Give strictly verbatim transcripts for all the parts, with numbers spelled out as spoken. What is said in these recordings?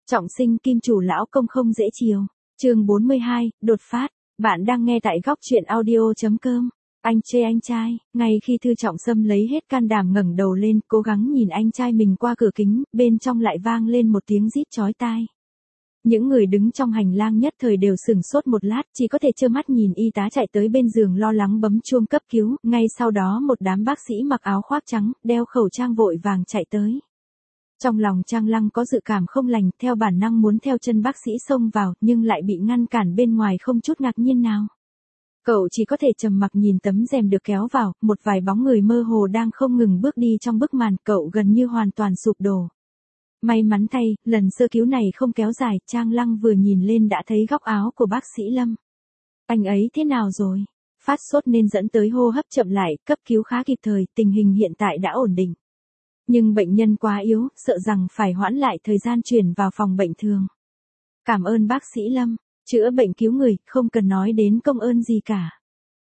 Trọng sinh kim chủ lão công không dễ chiều. Chương bốn mươi hai, đột phát. Bạn đang nghe tại góc truyện audio.com. Anh chê anh trai, ngay khi Thư Trọng Sâm lấy hết can đảm ngẩng đầu lên, cố gắng nhìn anh trai mình qua cửa kính, bên trong lại vang lên một tiếng rít chói tai. Những người đứng trong hành lang nhất thời đều sửng sốt một lát, chỉ có thể trơ mắt nhìn y tá chạy tới bên giường lo lắng bấm chuông cấp cứu, ngay sau đó một đám bác sĩ mặc áo khoác trắng, đeo khẩu trang vội vàng chạy tới. Trong lòng Trang Lăng có dự cảm không lành, theo bản năng muốn theo chân bác sĩ xông vào, nhưng lại bị ngăn cản bên ngoài không chút ngạc nhiên nào. Cậu chỉ có thể trầm mặc nhìn tấm rèm được kéo vào, một vài bóng người mơ hồ đang không ngừng bước đi trong bức màn, cậu gần như hoàn toàn sụp đổ. May mắn thay, lần sơ cứu này không kéo dài, Trang Lăng vừa nhìn lên đã thấy góc áo của bác sĩ Lâm. Anh ấy thế nào rồi? Phát sốt nên dẫn tới hô hấp chậm lại, cấp cứu khá kịp thời, tình hình hiện tại đã ổn định. Nhưng bệnh nhân quá yếu, sợ rằng phải hoãn lại thời gian chuyển vào phòng bệnh thường. Cảm ơn bác sĩ Lâm, chữa bệnh cứu người, không cần nói đến công ơn gì cả.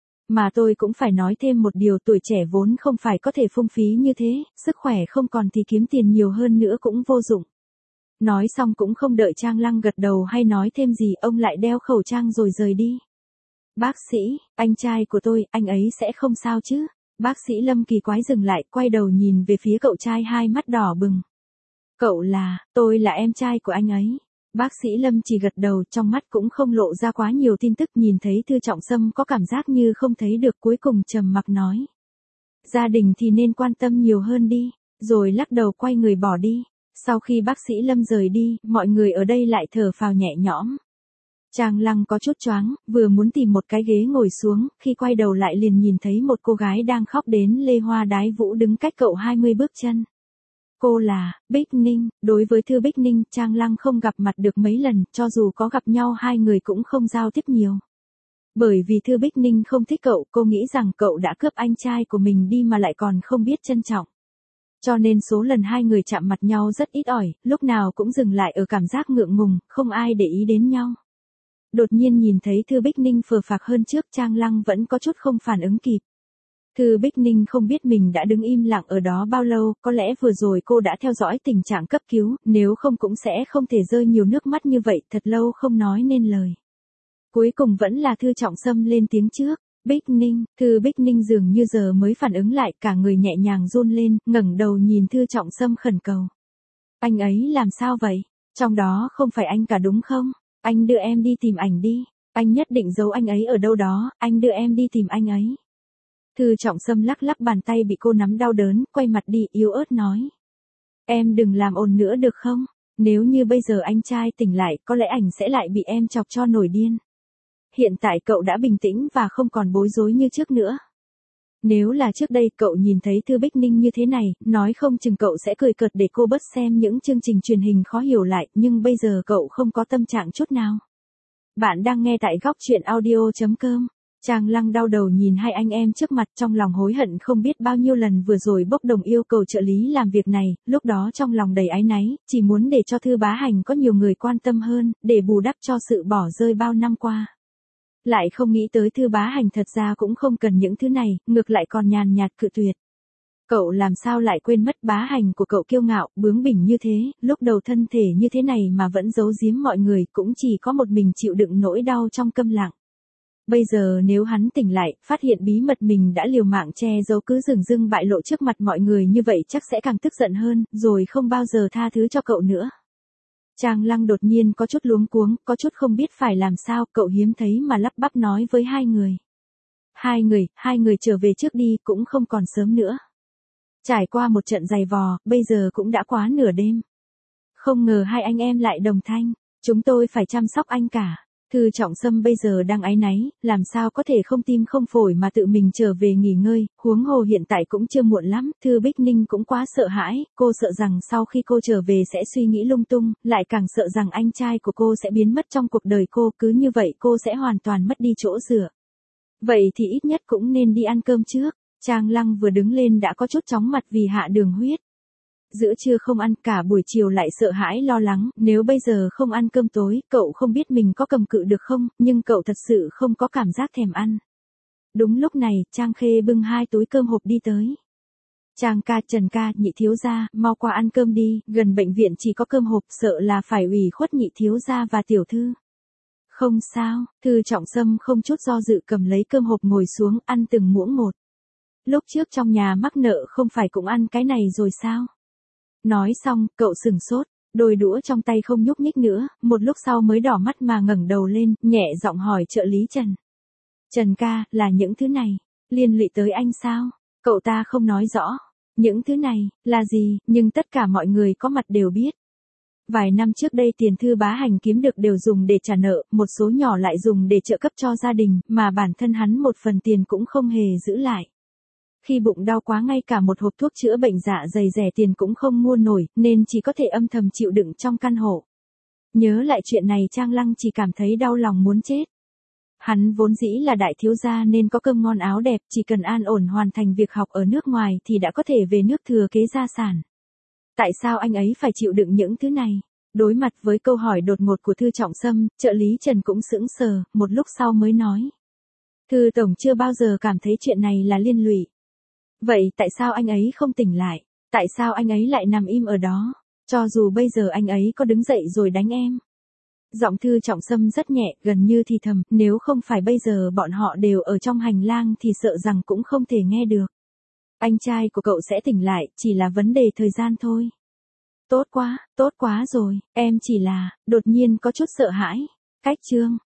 Mà tôi cũng phải nói thêm một điều, tuổi trẻ vốn không phải có thể phung phí như thế, sức khỏe không còn thì kiếm tiền nhiều hơn nữa cũng vô dụng. Nói xong cũng không đợi Trang Lăng gật đầu hay nói thêm gì, ông lại đeo khẩu trang rồi rời đi. Bác sĩ, anh trai của tôi, anh ấy sẽ không sao chứ? Bác sĩ Lâm kỳ quái dừng lại, quay đầu nhìn về phía cậu trai, hai mắt đỏ bừng. Cậu là, tôi là em trai của anh ấy. Bác sĩ Lâm chỉ gật đầu, trong mắt cũng không lộ ra quá nhiều tin tức, nhìn thấy Thư Trọng Sâm có cảm giác như không thấy được, cuối cùng trầm mặc nói. Gia đình thì nên quan tâm nhiều hơn đi, rồi lắc đầu quay người bỏ đi. Sau khi bác sĩ Lâm rời đi, mọi người ở đây lại thở phào nhẹ nhõm. Trang Lăng có chút choáng, vừa muốn tìm một cái ghế ngồi xuống, khi quay đầu lại liền nhìn thấy một cô gái đang khóc đến lê hoa đái vũ đứng cách cậu hai mươi bước chân. Cô là Bích Ninh. Đối với Thư Bích Ninh, Trang Lăng không gặp mặt được mấy lần, cho dù có gặp nhau hai người cũng không giao tiếp nhiều. Bởi vì Thư Bích Ninh không thích cậu, cô nghĩ rằng cậu đã cướp anh trai của mình đi mà lại còn không biết trân trọng. Cho nên số lần hai người chạm mặt nhau rất ít ỏi, lúc nào cũng dừng lại ở cảm giác ngượng ngùng, không ai để ý đến nhau. Đột nhiên nhìn thấy Thư Bích Ninh phờ phạc hơn trước, Trang Lăng vẫn có chút không phản ứng kịp. Thư Bích Ninh không biết mình đã đứng im lặng ở đó bao lâu, có lẽ vừa rồi cô đã theo dõi tình trạng cấp cứu, nếu không cũng sẽ không thể rơi nhiều nước mắt như vậy, thật lâu không nói nên lời. Cuối cùng vẫn là Thư Trọng Sâm lên tiếng trước. Bích Ninh, Thư Bích Ninh dường như giờ mới phản ứng lại, cả người nhẹ nhàng run lên, ngẩng đầu nhìn Thư Trọng Sâm khẩn cầu. Anh ấy làm sao vậy? Trong đó không phải anh cả đúng không? Anh đưa em đi tìm ảnh đi, anh nhất định giấu anh ấy ở đâu đó, anh đưa em đi tìm anh ấy. Thư Trọng Sâm lắc lắc bàn tay bị cô nắm đau đớn, quay mặt đi, yếu ớt nói. Em đừng làm ồn nữa được không? Nếu như bây giờ anh trai tỉnh lại, có lẽ ảnh sẽ lại bị em chọc cho nổi điên. Hiện tại cậu đã bình tĩnh và không còn bối rối như trước nữa. Nếu là trước đây cậu nhìn thấy Thư Bích Ninh như thế này, nói không chừng cậu sẽ cười cợt để cô bớt xem những chương trình truyền hình khó hiểu lại, nhưng bây giờ cậu không có tâm trạng chút nào. Bạn đang nghe tại góc truyện audio.com. Trang Lăng đau đầu nhìn hai anh em trước mặt, trong lòng hối hận không biết bao nhiêu lần vừa rồi bốc đồng yêu cầu trợ lý làm việc này, lúc đó trong lòng đầy áy náy, chỉ muốn để cho Thư Bá Hành có nhiều người quan tâm hơn, để bù đắp cho sự bỏ rơi bao năm qua. Lại không nghĩ tới Thư Bá Hành thật ra cũng không cần những thứ này, ngược lại còn nhàn nhạt cự tuyệt. Cậu làm sao lại quên mất Bá Hành của cậu kiêu ngạo, bướng bỉnh như thế, lúc đầu thân thể như thế này mà vẫn giấu giếm mọi người, cũng chỉ có một mình chịu đựng nỗi đau trong câm lặng. Bây giờ nếu hắn tỉnh lại, phát hiện bí mật mình đã liều mạng che giấu cứ dửng dưng bại lộ trước mặt mọi người như vậy chắc sẽ càng tức giận hơn, rồi không bao giờ tha thứ cho cậu nữa. Trang Lăng đột nhiên có chút luống cuống, có chút không biết phải làm sao, cậu hiếm thấy mà lắp bắp nói với hai người. Hai người, hai người trở về trước đi, cũng không còn sớm nữa. Trải qua một trận giày vò, bây giờ cũng đã quá nửa đêm. Không ngờ hai anh em lại đồng thanh, chúng tôi phải chăm sóc anh cả. Thư Trọng Sâm bây giờ đang áy náy, làm sao có thể không tim không phổi mà tự mình trở về nghỉ ngơi, huống hồ hiện tại cũng chưa muộn lắm, Thư Bích Ninh cũng quá sợ hãi, cô sợ rằng sau khi cô trở về sẽ suy nghĩ lung tung, lại càng sợ rằng anh trai của cô sẽ biến mất trong cuộc đời cô, cứ như vậy cô sẽ hoàn toàn mất đi chỗ dựa. Vậy thì ít nhất cũng nên đi ăn cơm trước. Trang Lăng vừa đứng lên đã có chút chóng mặt vì hạ đường huyết. Giữa trưa không ăn, cả buổi chiều lại sợ hãi lo lắng, nếu bây giờ không ăn cơm tối, cậu không biết mình có cầm cự được không, nhưng cậu thật sự không có cảm giác thèm ăn. Đúng lúc này, Trang Khê bưng hai túi cơm hộp đi tới. Trang ca, Trần ca, nhị thiếu gia, mau qua ăn cơm đi, gần bệnh viện chỉ có cơm hộp, sợ là phải ủy khuất nhị thiếu gia và tiểu thư. Không sao, Thư Trọng Sâm không chút do dự cầm lấy cơm hộp ngồi xuống ăn từng muỗng một. Lúc trước trong nhà mắc nợ không phải cũng ăn cái này rồi sao? Nói xong, cậu sừng sốt, đôi đũa trong tay không nhúc nhích nữa, một lúc sau mới đỏ mắt mà ngẩng đầu lên, nhẹ giọng hỏi trợ lý Trần. Trần ca, là những thứ này, liên lụy tới anh sao? Cậu ta không nói rõ. Những thứ này, là gì, nhưng tất cả mọi người có mặt đều biết. Vài năm trước đây tiền Thư Bá Hành kiếm được đều dùng để trả nợ, một số nhỏ lại dùng để trợ cấp cho gia đình, mà bản thân hắn một phần tiền cũng không hề giữ lại. Khi bụng đau quá ngay cả một hộp thuốc chữa bệnh dạ dày rẻ tiền cũng không mua nổi, nên chỉ có thể âm thầm chịu đựng trong căn hộ. Nhớ lại chuyện này Trang Lăng chỉ cảm thấy đau lòng muốn chết. Hắn vốn dĩ là đại thiếu gia nên có cơm ngon áo đẹp, chỉ cần an ổn hoàn thành việc học ở nước ngoài thì đã có thể về nước thừa kế gia sản. Tại sao anh ấy phải chịu đựng những thứ này? Đối mặt với câu hỏi đột ngột của Thư Trọng Sâm, trợ lý Trần cũng sững sờ, một lúc sau mới nói. Thư tổng chưa bao giờ cảm thấy chuyện này là liên lụy. Vậy tại sao anh ấy không tỉnh lại? Tại sao anh ấy lại nằm im ở đó? Cho dù bây giờ anh ấy có đứng dậy rồi đánh em. Giọng Thư Trọng Sâm rất nhẹ, gần như thì thầm, nếu không phải bây giờ bọn họ đều ở trong hành lang thì sợ rằng cũng không thể nghe được. Anh trai của cậu sẽ tỉnh lại, chỉ là vấn đề thời gian thôi. Tốt quá, tốt quá rồi, em chỉ là, đột nhiên có chút sợ hãi. Cách chương